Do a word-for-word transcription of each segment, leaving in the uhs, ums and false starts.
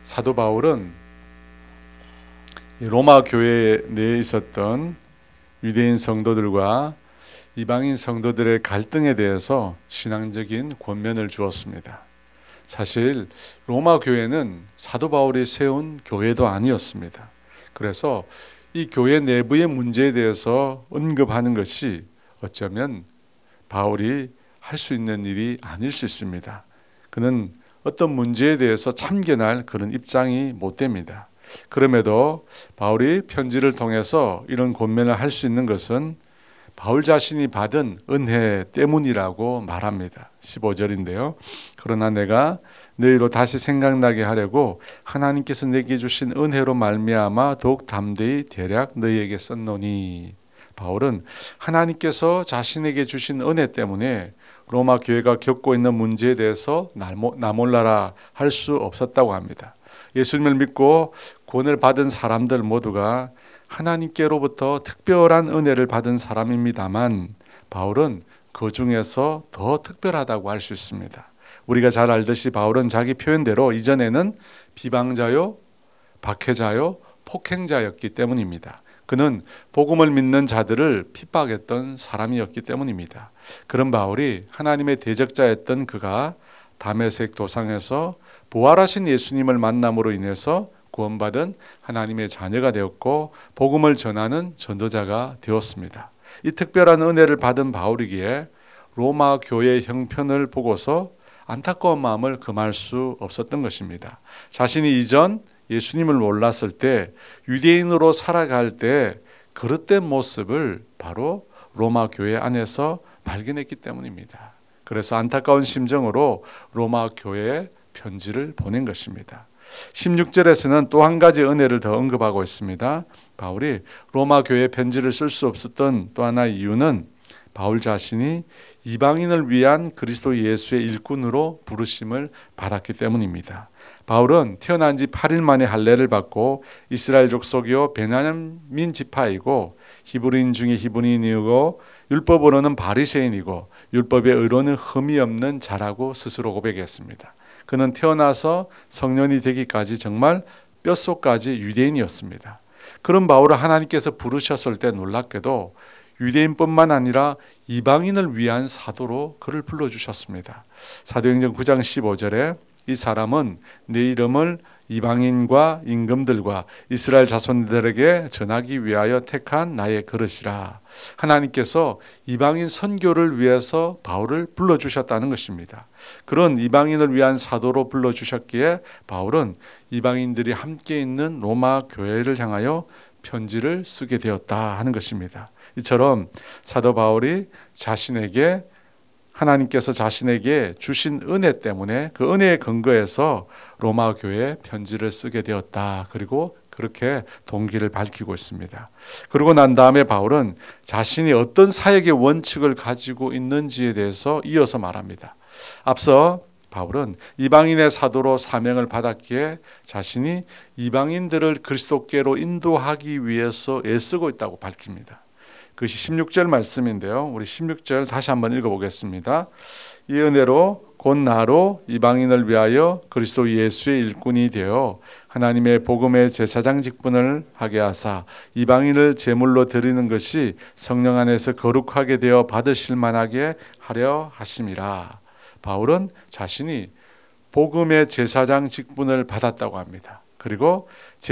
사도 바울은 로마 교회 내에 있었던 유대인 성도들과 이방인 성도들의 갈등에 대해서 신앙적인 권면을 주었습니다. 사실 로마 교회는 사도 바울이 세운 교회도 아니었습니다. 그래서 이 교회 내부의 문제에 대해서 언급하는 것이 어쩌면 바울이 할 수 있는 일이 아닐 수 있습니다. 그는 어떤 문제에 대해서 참견할 그런 입장이 못 됩니다. 그럼에도 바울이 편지를 통해서 이런 권면을 할 수 있는 것은 바울 자신이 받은 은혜 때문이라고 말합니다. 십오 절인데요. 그러나 내가 너희로 다시 생각나게 하려고 하나님께서 내게 주신 은혜로 말미암아 더욱 담대히 대략 너희에게 썼노니. 바울은 하나님께서 자신에게 주신 은혜 때문에 로마 교회가 겪고 있는 문제에 대해서 나 몰라라 할 수 없었다고 합니다. 예수님을 믿고 구원을 받은 사람들 모두가 하나님께로부터 특별한 은혜를 받은 사람입니다만 바울은 그 중에서 더 특별하다고 할 수 있습니다. 우리가 잘 알듯이 바울은 자기 표현대로 이전에는 비방자요, 박해자요, 폭행자였기 때문입니다. 그는 복음을 믿는 자들을 핍박했던 사람이었기 때문입니다. 그런 바울이 하나님의 대적자였던 그가 다메섹 도상에서 부활하신 예수님을 만남으로 인해서 구원받은 하나님의 자녀가 되었고 복음을 전하는 전도자가 되었습니다. 이 특별한 은혜를 받은 바울이기에 로마 교회의 형편을 보고서 안타까운 마음을 금할 수 없었던 것입니다. 자신이 이전 예수님을 몰랐을 때 유대인으로 살아갈 때 그릇된 모습을 바로 로마 교회 안에서 발견했기 때문입니다. 그래서 안타까운 심정으로 로마 교회에 편지를 보낸 것입니다. 십육 절에서는 또 한 가지 은혜를 더 언급하고 있습니다. 바울이 로마 교회에 편지를 쓸 수 없었던 또 하나의 이유는 바울 자신이 이방인을 위한 그리스도 예수의 일꾼으로 부르심을 받았기 때문입니다. 바울은 태어난 지 팔 일 만에 할례를 받고 이스라엘 족속이요 베냐민 지파이고 히브리인 중에 히브리인이고 율법으로는 바리새인이고 율법의 의로는 흠이 없는 자라고 스스로 고백했습니다. 그는 태어나서 성년이 되기까지 정말 뼛속까지 유대인이었습니다. 그런 바울을 하나님께서 부르셨을 때 놀랍게도 유대인뿐만 아니라 이방인을 위한 사도로 그를 불러주셨습니다. 사도행전 구 장 십오 절에 이 사람은 내 이름을 이방인과 임금들과 이스라엘 자손들에게 전하기 위하여 택한 나의 그릇이라. 하나님께서 이방인 선교를 위해서 바울을 불러주셨다는 것입니다. 그런 이방인을 위한 사도로 불러주셨기에 바울은 이방인들이 함께 있는 로마 교회를 향하여 편지를 쓰게 되었다 하는 것입니다. 이처럼 사도 바울이 자신에게 하나님께서 자신에게 주신 은혜 때문에 그 은혜에 근거해서 로마 교회에 편지를 쓰게 되었다. 그리고 그렇게 동기를 밝히고 있습니다. 그러고 난 다음에 바울은 자신이 어떤 사역의 원칙을 가지고 있는지에 대해서 이어서 말합니다. 앞서 바울은 이방인의 사도로 사명을 받았기에 자신이 이방인들을 그리스도께로 인도하기 위해서 애쓰고 있다고 밝힙니다. 그것이 십육 절 말씀인데요. 우리 십육 절 다시 한번 읽어보겠습니다. 이 은혜로 곧 나로 이방인을 위하여 그리스도 예수의 일꾼이 되어 하나님의 복음의 제사장 직분을 하게 하사 이방인을 제물로 드리는 것이 성령 안에서 거룩하게 되어 받으실 만하게 하려 하심이라. 바울은 자신이 복음의 제사장 직분을 받았다고 합니다. 그리고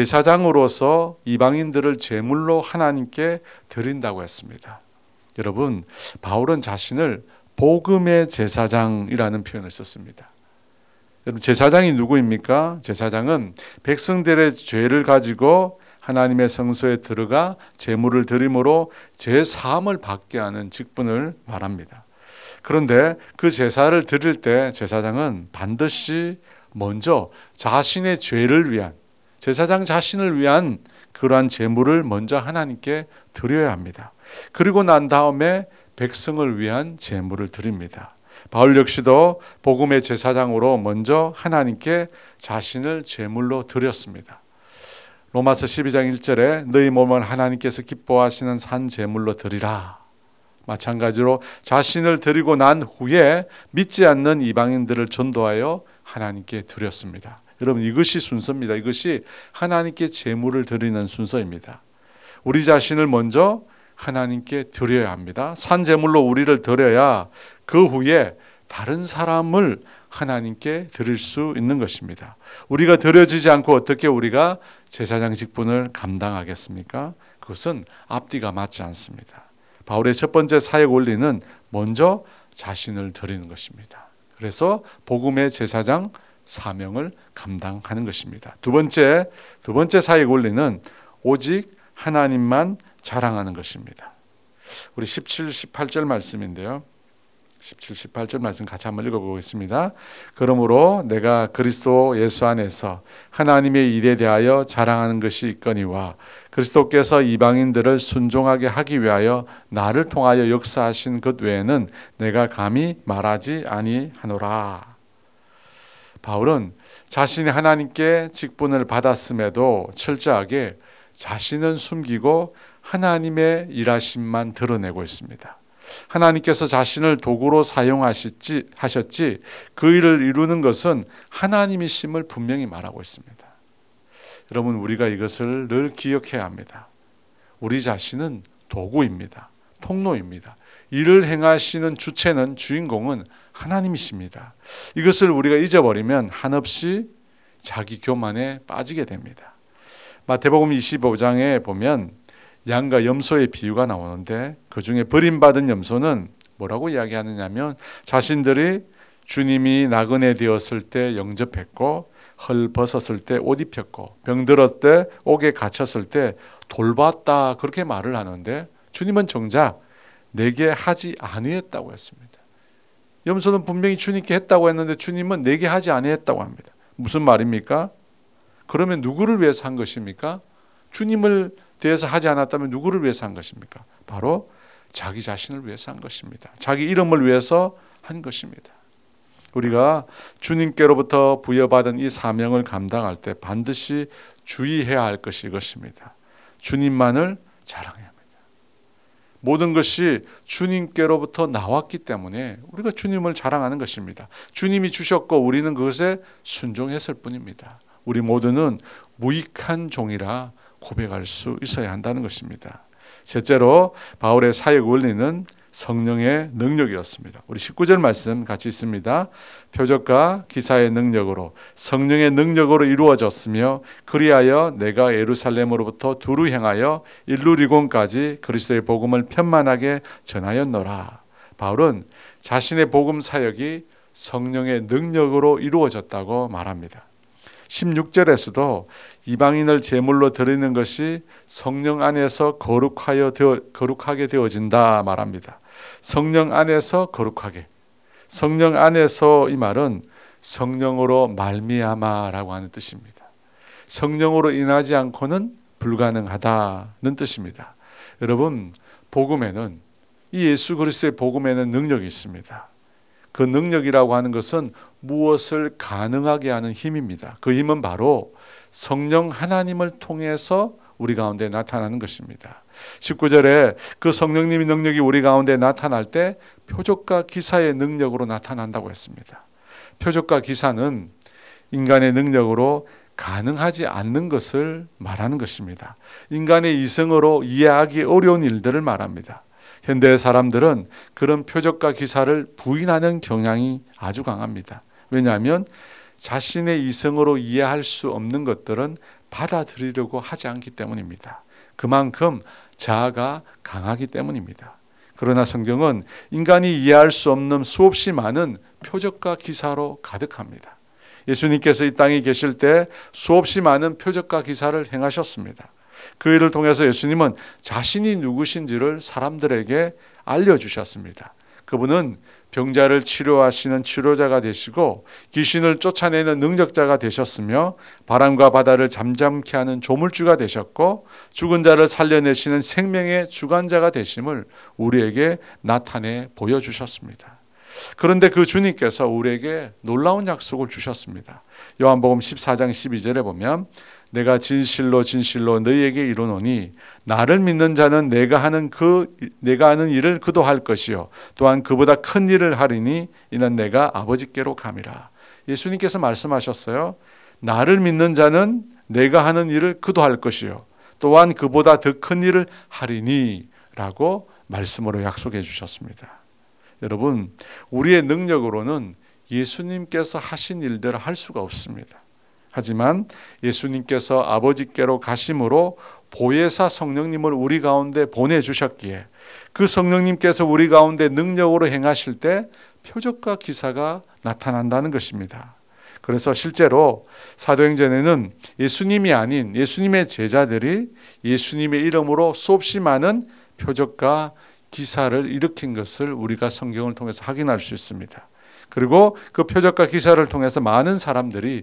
제사장으로서 이방인들을 제물로 하나님께 드린다고 했습니다. 여러분, 바울은 자신을 복음의 제사장이라는 표현을 썼습니다. 여러분, 제사장이 누구입니까? 제사장은 백성들의 죄를 가지고 하나님의 성소에 들어가 제물을 드림으로 죄 사함을 받게 하는 직분을 말합니다. 그런데 그 제사를 드릴 때 제사장은 반드시 먼저 자신의 죄를 위한, 제사장 자신을 위한 그러한 제물을 먼저 하나님께 드려야 합니다. 그리고 난 다음에 백성을 위한 제물을 드립니다. 바울 역시도 복음의 제사장으로 먼저 하나님께 자신을 제물로 드렸습니다. 로마서 십이 장 일 절에 너희 몸을 하나님께서 기뻐하시는 산 제물로 드리라. 마찬가지로 자신을 드리고 난 후에 믿지 않는 이방인들을 전도하여 하나님께 드렸습니다. 여러분, 이것이 순서입니다. 이것이 하나님께 제물을 드리는 순서입니다. 우리 자신을 먼저 하나님께 드려야 합니다. 산 제물로 우리를 드려야 그 후에 다른 사람을 하나님께 드릴 수 있는 것입니다. 우리가 드려지지 않고 어떻게 우리가 제사장 직분을 감당하겠습니까? 그것은 앞뒤가 맞지 않습니다. 바울의 첫 번째 사역 원리는 먼저 자신을 드리는 것입니다. 그래서 복음의 제사장 사명을 감당하는 것입니다. 두 번째, 두 번째 사역 원리는 오직 하나님만 자랑하는 것입니다. 우리 십칠, 십팔 절 말씀인데요. 십칠, 십팔 절 말씀 같이 한번 읽어보겠습니다. 그러므로 내가 그리스도 예수 안에서 하나님의 일에 대하여 자랑하는 것이 있거니와 그리스도께서 이방인들을 순종하게 하기 위하여 나를 통하여 역사하신 것 외에는 내가 감히 말하지 아니하노라. 바울은 자신이 하나님께 직분을 받았음에도 철저하게 자신은 숨기고 하나님의 일하심만 드러내고 있습니다. 하나님께서 자신을 도구로 사용하셨지 하셨지 그 일을 이루는 것은 하나님이심을 분명히 말하고 있습니다. 여러분, 우리가 이것을 늘 기억해야 합니다. 우리 자신은 도구입니다. 통로입니다. 일을 행하시는 주체는, 주인공은 하나님이십니다. 이것을 우리가 잊어버리면 한없이 자기 교만에 빠지게 됩니다. 마태복음 이십오 장에 보면 양과 염소의 비유가 나오는데 그 중에 버림받은 염소는 뭐라고 이야기하느냐면 자신들이 주님이 나그네 되었을 때 영접했고 헐 벗었을 때 옷 입혔고 병들었을 때 옥에 갇혔을 때 돌봤다, 그렇게 말을 하는데 주님은 정작 내게 하지 아니했다고 했습니다. 염소는 분명히 주님께 했다고 했는데 주님은 내게 하지 아니했다고 합니다. 무슨 말입니까? 그러면 누구를 위해서 한 것입니까? 주님을 대해서 하지 않았다면 누구를 위해서 한 것입니까? 바로 자기 자신을 위해서 한 것입니다. 자기 이름을 위해서 한 것입니다. 우리가 주님께로부터 부여받은 이 사명을 감당할 때 반드시 주의해야 할 것이 이것입니다. 주님만을 자랑해야 합니다. 모든 것이 주님께로부터 나왔기 때문에 우리가 주님을 자랑하는 것입니다. 주님이 주셨고 우리는 그것에 순종했을 뿐입니다. 우리 모두는 무익한 종이라 고백할 수 있어야 한다는 것입니다. 셋째로 바울의 사역 원리는 성령의 능력이었습니다. 우리 십구 절 말씀 같이 있습니다. 표적과 기사의 능력으로 성령의 능력으로 이루어졌으며 그리하여 내가 예루살렘으로부터 두루 행하여 일루리곤까지 그리스도의 복음을 편만하게 전하였노라. 바울은 자신의 복음 사역이 성령의 능력으로 이루어졌다고 말합니다. 십육 절에서도 이방인을 제물로 드리는 것이 성령 안에서 거룩하여 되어, 거룩하게 되어진다 말합니다. 성령 안에서 거룩하게. 성령 안에서, 이 말은 성령으로 말미암아라고 하는 뜻입니다. 성령으로 인하지 않고는 불가능하다는 뜻입니다. 여러분, 복음에는, 이 예수 그리스도의 복음에는 능력이 있습니다. 그 능력이라고 하는 것은 무엇을 가능하게 하는 힘입니다. 그 힘은 바로 성령 하나님을 통해서 우리 가운데 나타나는 것입니다. 십구 절에 그 성령님의 능력이 우리 가운데 나타날 때 표적과 기사의 능력으로 나타난다고 했습니다. 표적과 기사는 인간의 능력으로 가능하지 않는 것을 말하는 것입니다. 인간의 이성으로 이해하기 어려운 일들을 말합니다. 현대 사람들은 그런 표적과 기사를 부인하는 경향이 아주 강합니다. 왜냐하면 자신의 이성으로 이해할 수 없는 것들은 받아들이려고 하지 않기 때문입니다. 그만큼 자아가 강하기 때문입니다. 그러나 성경은 인간이 이해할 수 없는 수없이 많은 표적과 기사로 가득합니다. 예수님께서 이 땅에 계실 때 수없이 많은 표적과 기사를 행하셨습니다. 그 일을 통해서 예수님은 자신이 누구신지를 사람들에게 알려주셨습니다. 그분은 병자를 치료하시는 치료자가 되시고 귀신을 쫓아내는 능력자가 되셨으며 바람과 바다를 잠잠케 하는 조물주가 되셨고 죽은 자를 살려내시는 생명의 주관자가 되심을 우리에게 나타내 보여주셨습니다. 그런데 그 주님께서 우리에게 놀라운 약속을 주셨습니다. 요한복음 십사 장 십이 절에 보면 내가 진실로 진실로 너희에게 이르노니 나를 믿는 자는 내가 하는 그 내가 하는 일을 그도 할 것이요 또한 그보다 큰 일을 하리니 이는 내가 아버지께로 감이라. 예수님께서 말씀하셨어요. 나를 믿는 자는 내가 하는 일을 그도 할 것이요 또한 그보다 더 큰 일을 하리니 라고 말씀으로 약속해 주셨습니다. 여러분, 우리의 능력으로는 예수님께서 하신 일대로 할 수가 없습니다. 하지만 예수님께서 아버지께로 가심으로 보혜사 성령님을 우리 가운데 보내주셨기에 그 성령님께서 우리 가운데 능력으로 행하실 때 표적과 기사가 나타난다는 것입니다. 그래서 실제로 사도행전에는 예수님이 아닌 예수님의 제자들이 예수님의 이름으로 수없이 많은 표적과 기사를 일으킨 것을 우리가 성경을 통해서 확인할 수 있습니다. 그리고 그 표적과 기사를 통해서 많은 사람들이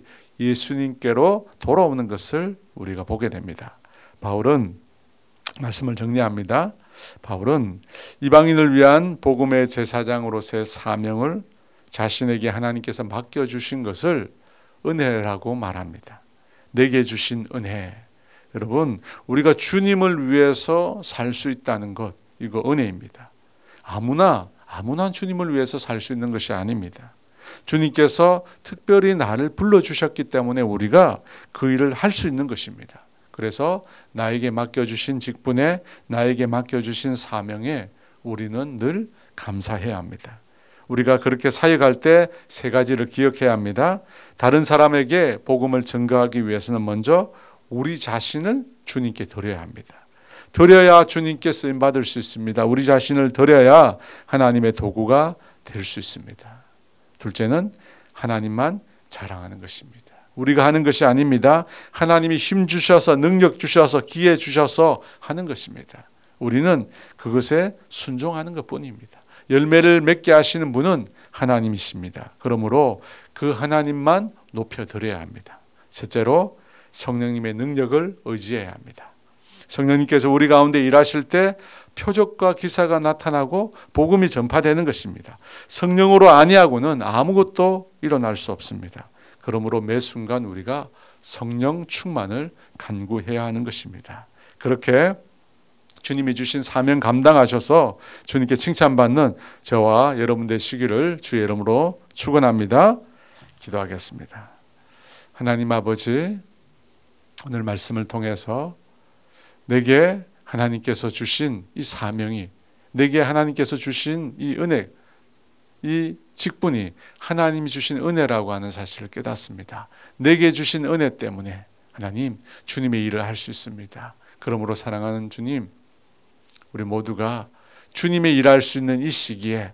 예수님께로 돌아오는 것을 우리가 보게 됩니다. 바울은 말씀을 정리합니다. 바울은 이방인을 위한 복음의 제사장으로서의 사명을 자신에게 하나님께서 맡겨주신 것을 은혜라고 말합니다. 내게 주신 은혜. 여러분, 우리가 주님을 위해서 살 수 있다는 것, 이거 은혜입니다. 아무나 아무나 주님을 위해서 살 수 있는 것이 아닙니다. 주님께서 특별히 나를 불러주셨기 때문에 우리가 그 일을 할 수 있는 것입니다. 그래서 나에게 맡겨주신 직분에, 나에게 맡겨주신 사명에 우리는 늘 감사해야 합니다. 우리가 그렇게 사역할 때 세 가지를 기억해야 합니다. 다른 사람에게 복음을 전가하기 위해서는 먼저 우리 자신을 주님께 드려야 합니다. 드려야 주님께 쓰임 받을 수 있습니다. 우리 자신을 드려야 하나님의 도구가 될 수 있습니다. 둘째는 하나님만 자랑하는 것입니다. 우리가 하는 것이 아닙니다. 하나님이 힘 주셔서, 능력 주셔서, 기회 주셔서 하는 것입니다. 우리는 그것에 순종하는 것뿐입니다. 열매를 맺게 하시는 분은 하나님이십니다. 그러므로 그 하나님만 높여드려야 합니다. 셋째로 성령님의 능력을 의지해야 합니다. 성령님께서 우리 가운데 일하실 때 표적과 기사가 나타나고 복음이 전파되는 것입니다. 성령으로 아니하고는 아무것도 일어날 수 없습니다. 그러므로 매 순간 우리가 성령 충만을 간구해야 하는 것입니다. 그렇게 주님이 주신 사명 감당하셔서 주님께 칭찬받는 저와 여러분 되시기를 주의 이름으로 축원합니다. 기도하겠습니다. 하나님 아버지, 오늘 말씀을 통해서 내게 하나님께서 주신 이 사명이, 내게 하나님께서 주신 이 은혜, 이 직분이 하나님이 주신 은혜라고 하는 사실을 깨닫습니다. 내게 주신 은혜 때문에 하나님, 주님의 일을 할 수 있습니다. 그러므로 사랑하는 주님, 우리 모두가 주님의 일할 수 있는 이 시기에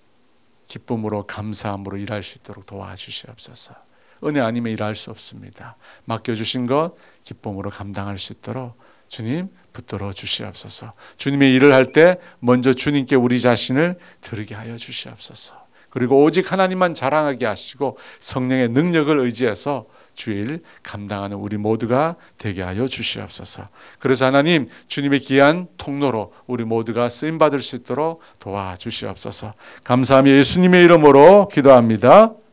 기쁨으로 감사함으로 일할 수 있도록 도와주시옵소서. 은혜 아니면 일할 수 없습니다. 맡겨주신 것 기쁨으로 감당할 수 있도록 주님 붙들어 주시옵소서. 주님의 일을 할 때 먼저 주님께 우리 자신을 드리게 하여 주시옵소서. 그리고 오직 하나님만 자랑하게 하시고 성령의 능력을 의지해서 주의 일 감당하는 우리 모두가 되게 하여 주시옵소서. 그래서 하나님, 주님의 귀한 통로로 우리 모두가 쓰임받을 수 있도록 도와주시옵소서. 감사하며 예수님의 이름으로 기도합니다.